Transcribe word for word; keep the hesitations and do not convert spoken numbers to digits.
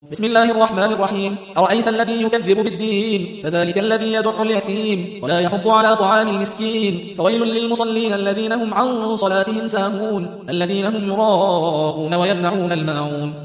بسم الله الرحمن الرحيم. أرأيت الذي يكذب بالدين فذلك الذي يدع اليتيم ولا يحض على طعام المسكين. فويل للمصلين الذين هم عن صلاتهم ساهون الذين هم يراءون ويمنعون الماعون.